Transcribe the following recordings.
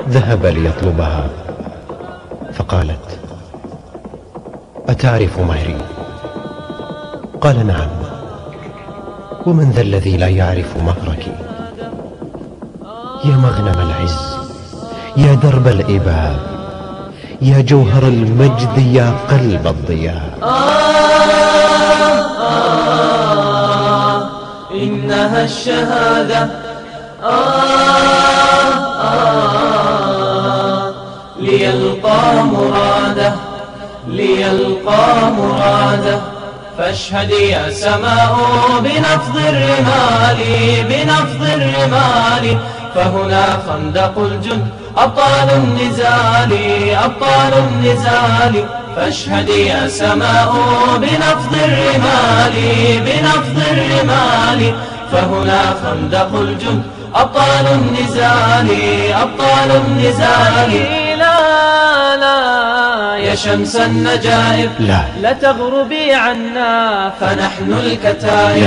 ذهب ليطلبها، فقالت: أتعرف مهري؟ قال: نعم. ومن ذا الذي لا يعرف مهرك؟ يا مغنم العز، يا درب الإباء، يا جوهر المجد، يا قلب الضياء. إنها الشهادة. ليلقى مراده، ليلقى مراده. فاشهد يا سماء بنفض الرمال، بنفض الرمال. فهنا خندق الجند، أبطال النزال، أبطال النزال. فاشهد يا سماء بنفض الرمال، بنفض الرمال. فهنا خندق الجند، أبطال النزال، أبطال النزال. لا لا يا شمس النجائب، لا تغربي عنا فنحن الكتائب.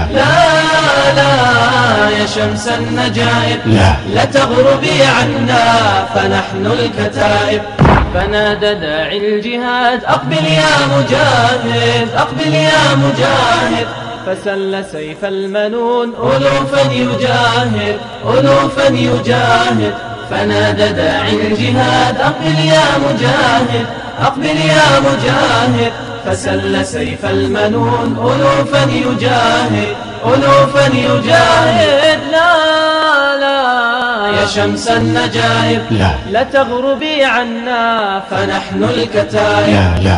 لا لا يا شمس النجائب، لا تغربي عنا فنحن الكتائب. فنادى داعي الجهاد: أقبل يا مجاهد، أقبل يا مجاهد. فسل سيف المنون ألوفا يجاهد، ألوفا يجاهد. فنادى داعي الجهاد: أقبل يا مجاهد، أقبل يا مجاهد. فسل سيف المنون ألوفا يجاهد، ألوفا يجاهد. لا لا يا شمس النجائب، لا تغربي عنا فنحن الكتائب.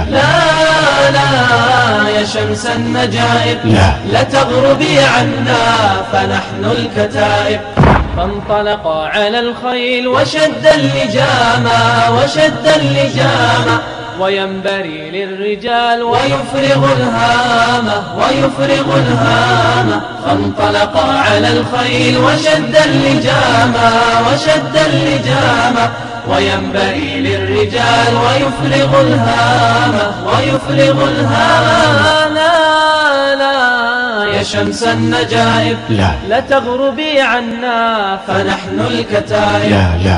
لا لا يا شمس النجائب، لا تغربي عنا فنحن الكتائب. فانطلقا على الخيل وشد اللجام، وشد اللجام. وينبري للرجال ويفرغ الهامة، ويفرغ الهامة. فانطلقا على الخيل وشد اللجام، وشد اللجام. وينبري للرجال ويفرغ الهامة، ويفرغ الهامة. يا شمس النجائب، لا تغربي عنا فنحن الكتائب.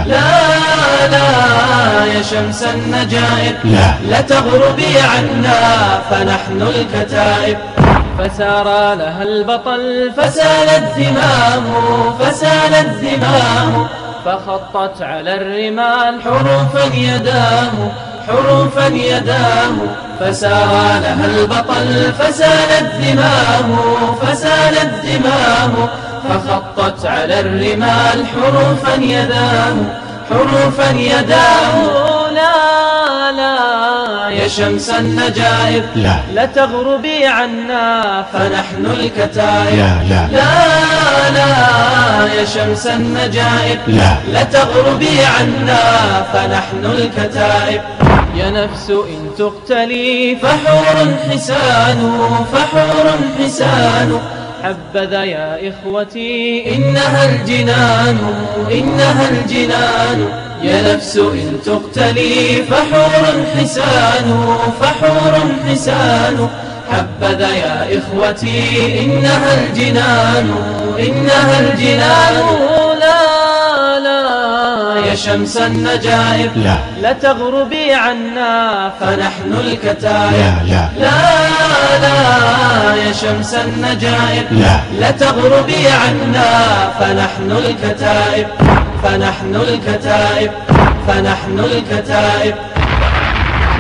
لا لا يا شمس النجائب، لا تغربي عنا فنحن الكتائب. فسار لها البطل فسال الزمام، فسال الزمام. فخطت على الرمال حروفا يداه، حروفا يداه. فسار لها البطل فسال الزمام، فسال الزمام. فخطت على الرمال حروفا يداه، حروفا يداه. لا لا يا شمس النجائب، لا تغربي عنا فنحن الكتائب. لا لا يا شمس النجائب، لا تغربي عنا فنحن الكتائب. يا نفس إن تقتلي فحور حسان، فحور حسان. حبذا يا إخوتي إنها الجنان، إنها الجنان. يا نفس إن تقتلي فحور حسان، فحور حسان. حبذا يا إخوتي إنها الجنان، إنها الجنان. لا لا يا شمس النجائب، لا تغربي عنا فنحن الكتائب. لا لا يا شمس النجائب، لا تغربي عنا فنحن الكتائب، فنحن الكتائب، فنحن الكتائب.